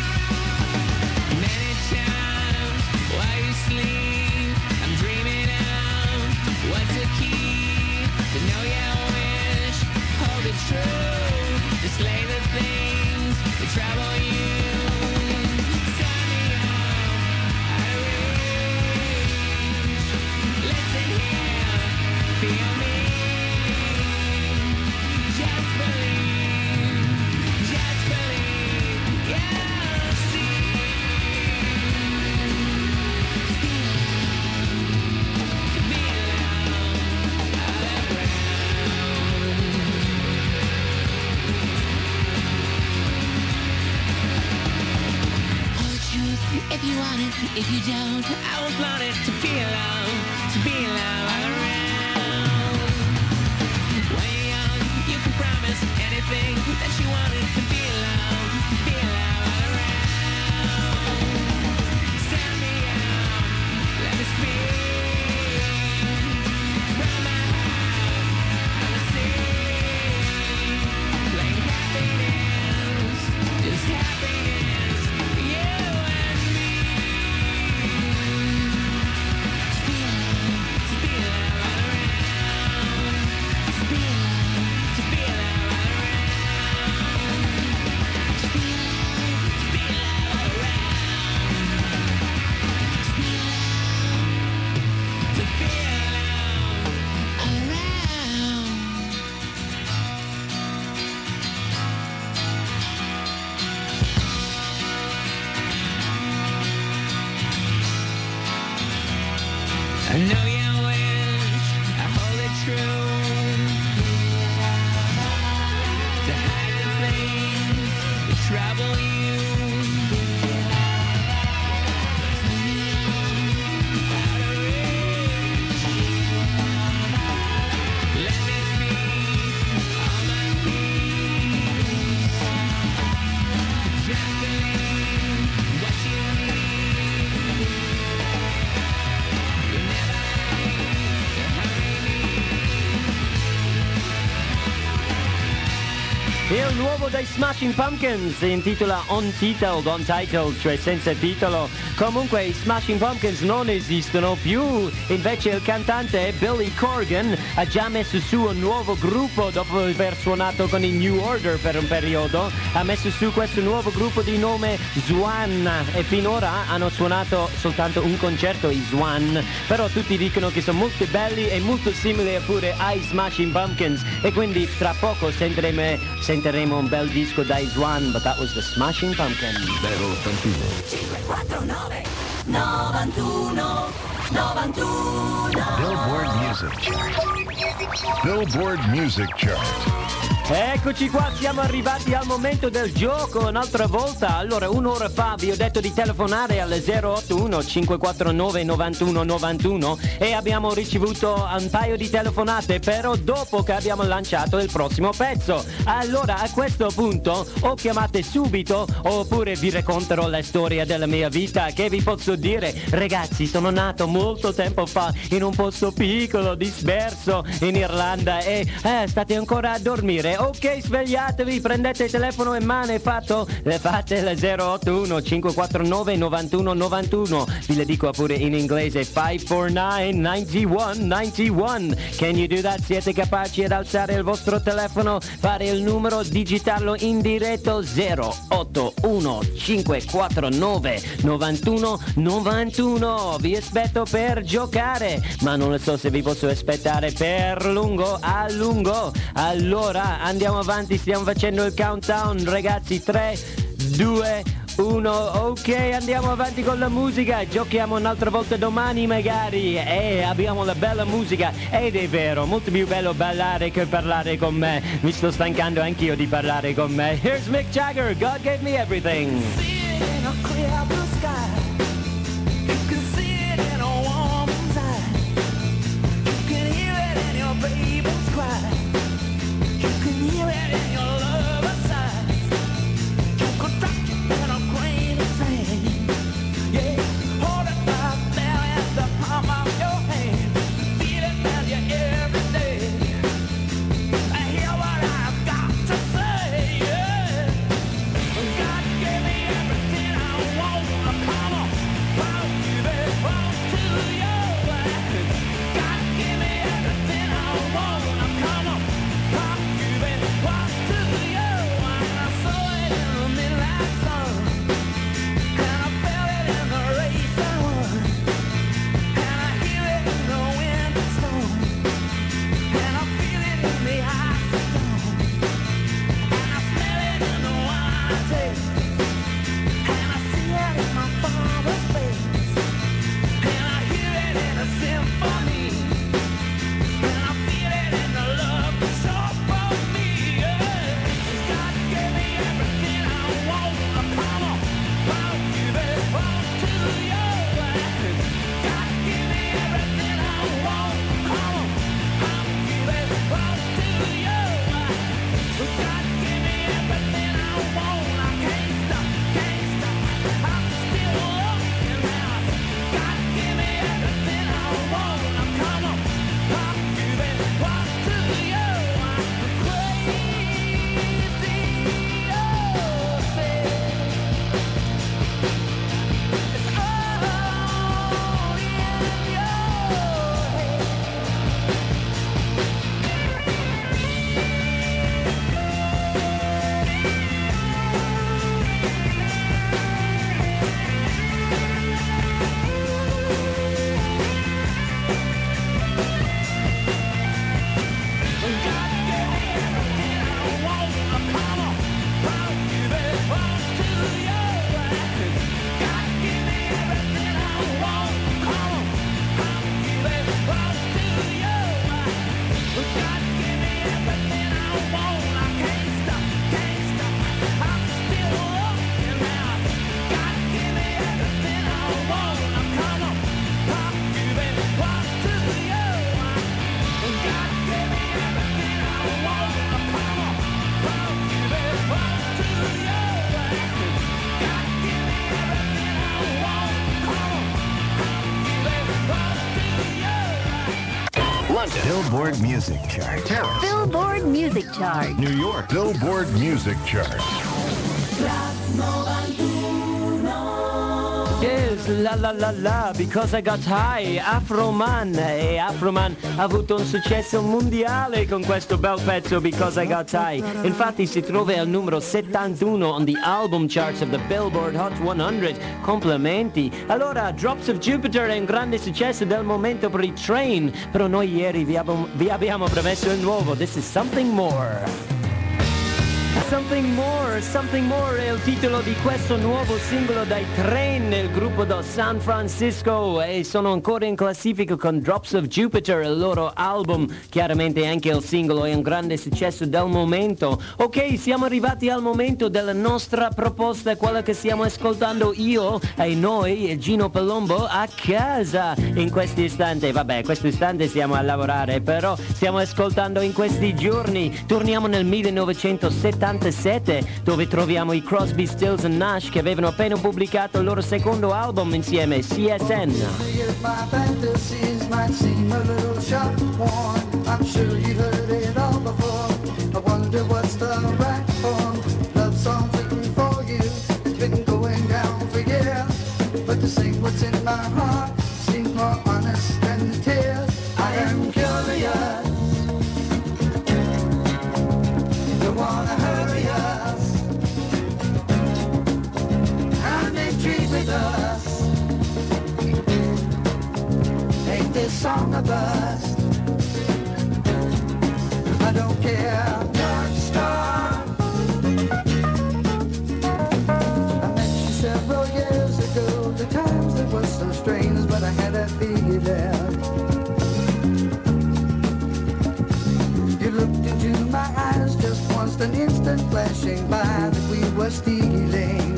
If you don't, I will flaunt it to feel love, to be love all around. When you're young, you can promise anything that you wanted to be love, to be love all around. Stand me out, let me speak from my heart, I will sing like happiness, just happiness, you and me. I know your wish, I hold it true. To hide the things that trouble you. Out of reach. Let me speak all my peace. Just believe what you need. Il nuovo dei Smashing Pumpkins si intitola Untitled, Untitled, cioè senza titolo. Comunque i Smashing Pumpkins non esistono più. Invece il cantante Billy Corgan ha già messo su un nuovo gruppo dopo aver suonato con i New Order per un periodo. Ha messo su questo nuovo gruppo di nome Zwan e finora hanno suonato soltanto un concerto i Zwan. Però tutti dicono che sono molto belli e molto simili pure ai Smashing Pumpkins e quindi tra poco sentiremo, sentiremo un bel disco dai Zwan, but that was the Smashing Pumpkins. zero ottantuno cinque quattro nove novantuno novantuno Billboard Music Chart. Billboard Music Chart. Eccoci qua, siamo arrivati al momento del gioco un'altra volta. Allora, un'ora fa vi ho detto di telefonare alle zero otto uno cinque quattro nove nove uno nove uno e abbiamo ricevuto un paio di telefonate, però dopo che abbiamo lanciato il prossimo pezzo. Allora, a questo punto o chiamate subito oppure vi racconterò la storia della mia vita. Che vi posso dire? Ragazzi, sono nato molto tempo fa in un posto piccolo, disperso in Irlanda e eh, state ancora a dormire. Ok, svegliatevi, prendete il telefono in mano e fatto, fate la zero otto uno cinque quattro nove nove uno nove uno. Vi le dico pure in inglese, cinque quattro nove nove uno nove uno. Can you do that? Siete capaci ad alzare il vostro telefono, fare il numero, digitarlo in diretto zero otto uno cinque quattro nove nove uno nove uno. Vi aspetto per giocare, ma non lo so se vi posso aspettare per lungo a lungo. Allora andiamo avanti, stiamo facendo il countdown, ragazzi. Tre, due, uno, ok, andiamo avanti con la musica. Giochiamo un'altra volta domani magari. E abbiamo la bella musica. Ed è vero, molto più bello ballare che parlare con me. Mi sto stancando anch'io di parlare con me. Here's Mick Jagger, God Gave Me Everything. In a clear blue sky, you can see it in a woman's eye. You can hear it in your baby's cry. You can hear it in your lover's sighs. You could drop it in a grain of sand. Yeah, hold it right there in the palm of your hand. Feel it in you every day. I hear what I've got to say. Yeah, God gave me everything. London, Billboard Music Chart. Paris, Billboard Music Chart. New York, Billboard Music Chart. Yes, la la la la, because I got high, Afroman, e Afroman ha avuto un successo mondiale con questo bel pezzo, Because I Got High. Infatti si trova al numero settantuno on the album charts of the Billboard Hot cento. Complimenti. Allora, Drops of Jupiter è un grande successo del momento per i Train, però noi ieri vi abbiamo, vi abbiamo promesso il nuovo, This is Something More. Something More, Something More è il titolo di questo nuovo singolo dai Train, il gruppo da San Francisco, e sono ancora in classifica con Drops of Jupiter, il loro album. Chiaramente anche il singolo è un grande successo del momento. Ok, siamo arrivati al momento della nostra proposta, quella che stiamo ascoltando io e noi e Gino Palombo a casa in questo istante. Vabbè, questo istante stiamo a lavorare, però stiamo ascoltando in questi giorni. Torniamo nel millenovecentosettantasette, dove troviamo i Crosby, Stills and Nash, che avevano appena pubblicato il loro secondo album insieme, C S N. My fantasies might seem a little sharp worn. I'm sure you heard it all before. I wonder what's the right form. Love song's written for you. It's been going down for years. But to sing what's in my heart seems more honest than the tears. I am curious. Don't wanna hurry us. I'm intrigued with us. Ain't this song a bust? I don't care, North Star. I met you several years ago. The times that were so strange, but I had a feeling. You looked into my eyes just once, an instant flashing by that we were stealing.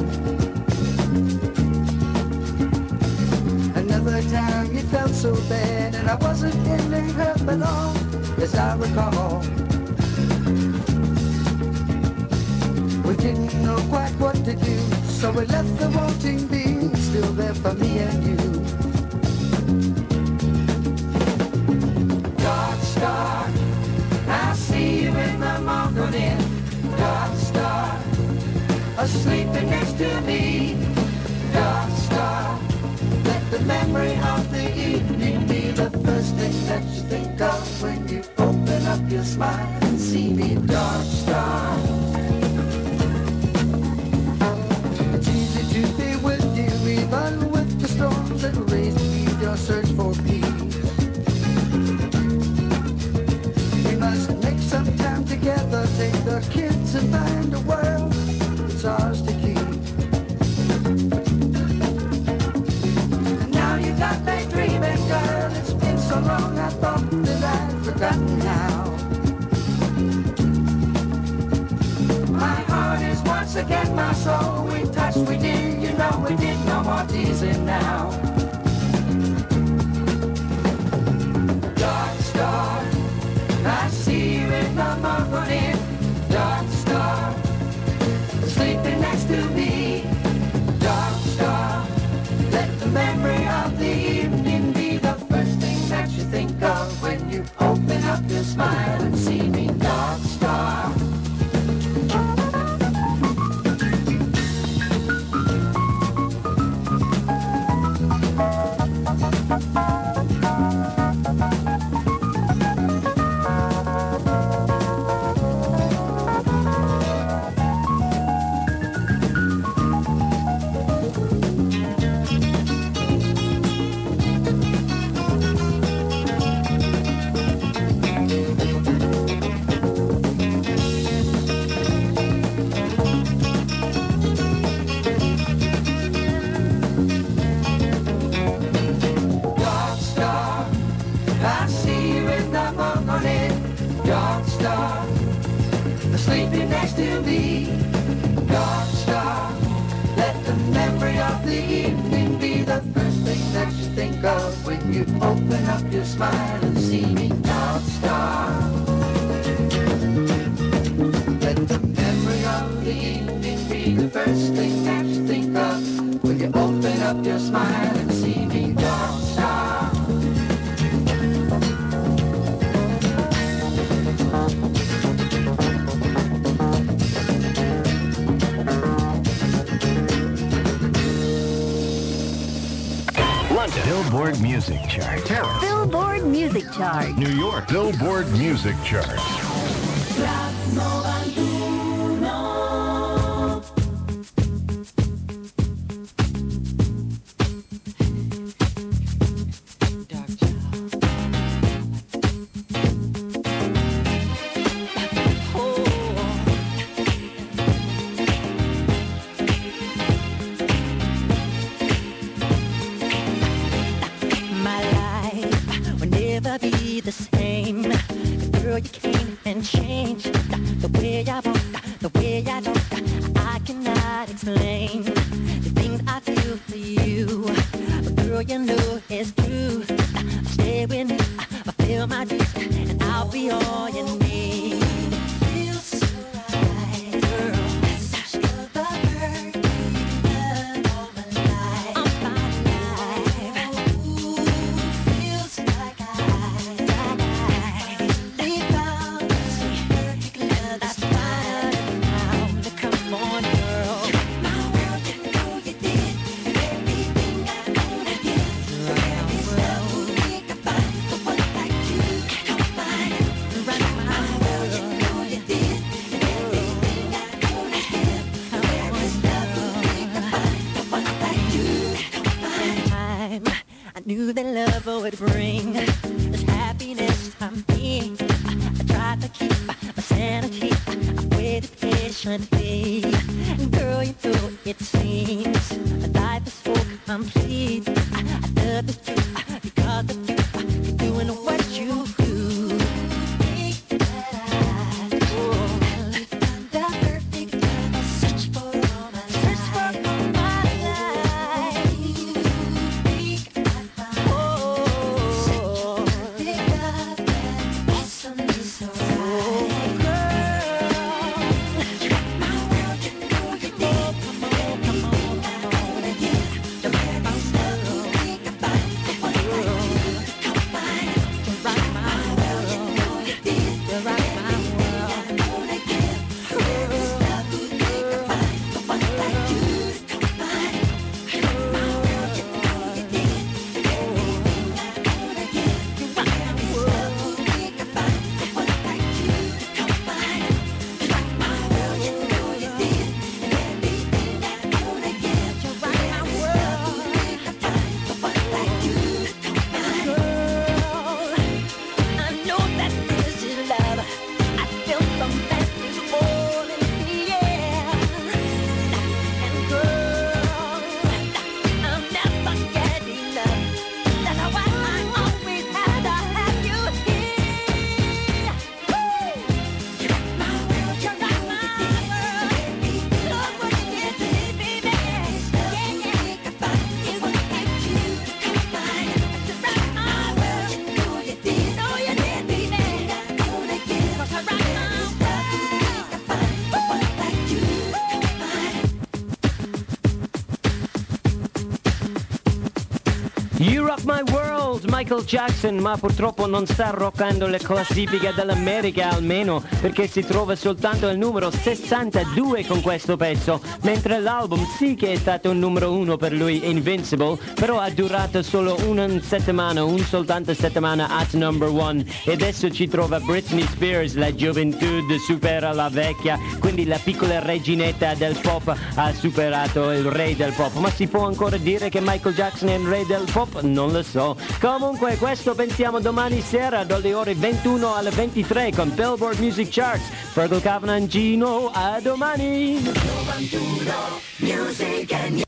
Another time you felt so bad, and I wasn't ending hurt at all, as I recall. We didn't know quite what to do, so we left the wanting be still there for me and you. Dark star, I see you in the morning. Dark star, sleeping next to me. Dark star, let the memory of the evening be the first thing that you think of when you open up your smile and see me. Dark star, it's easy to be with you even with the storms that race to lead your search for peace. We must make some time together, take the kids and find a world that's ours to keep. Got me dreaming, girl, it's been so long I thought that I'd forgotten how. My heart is once again my soul. We touched, we did, you know we did, no more teasing now. Dark star, I see you in the morning. Dark star, sleeping next to me. Dark star, let the memory of the evening be the first thing that you think of when you open up your smile and see me. Dark star. Sleeping next to me, dark star. Let the memory of the evening be the first thing that you think of when you open up your smile and see me, dark star. Let the memory of the evening be the first thing that you think of when you open up your smile and see me, dark star. London, Billboard Music Chart. Paris, Billboard Music Chart. New York, Billboard Music Chart. My life will never be the same. Girl, you came and changed the way I walk, the way I talk. I cannot explain the things I feel for you. But girl, you know it's true. Stay with me, fulfill my dreams, and I'll be all you need. Feels so right, girl. Such a perfect love all my life. All my life. Ooh, feels like I, like I really found this perfect love. That's fine now. Come on, girl. My world, you know you did everything I wanna give. There is no we can find the one like you. Come find right my world, you know you did everything I wanna give. There is no we can find the one like you. Come find time. I knew that love would bring this happiness I'm being. I tried to keep my sanity. I waited patiently. Girl, you know it seems life is so complete. I, I love the truth because of you. You're doing what you do. Think that I will find the perfect love. I search for all my life. Search for all my life. Think I found oh, such a perfect love that's awesome and so right. Girl, my world, you know you did everything I wanna give. There is no we can find the one like you. Come find to rock my world. You know you did to rock my world. I wanna give. There is no we can find the one like you. Come find my world. You know you did everything I wanna give. There is no we can find the one like you. Come find rock my world. You know you did everything I wanna give. To rock my world. We can find the one like you. Come find. Girl, I know that this is love. I feel the madness all in the air. And girl, I'll never get enough. That's why I always had to have you here. Woo! You rock my world, you rock my world. Look what you did to me, baby. Yeah, yeah. We can find the one like you. Come find to rock my world. You know you did, know you did, baby. I wanna give to rock my world. We can find the one like you. Come find. You Rock My World, Michael Jackson, ma purtroppo non sta roccando le classifiche dell'America, almeno perché si trova soltanto al numero sessantadue con questo pezzo, mentre l'album sì che è stato un numero uno per lui, Invincible, però ha durato solo una settimana, un soltanto settimana at number one, e adesso ci trova Britney Spears, la gioventù supera la vecchia, quindi la piccola reginetta del pop ha superato il re del pop, ma si può ancora dire che Michael Jackson è il re del pop? Non lo so. Comunque questo pensiamo domani sera dalle ore ventuno alle ventitré con Billboard Music Charts. Fergal Kavanagh, Gino, a domani. Music and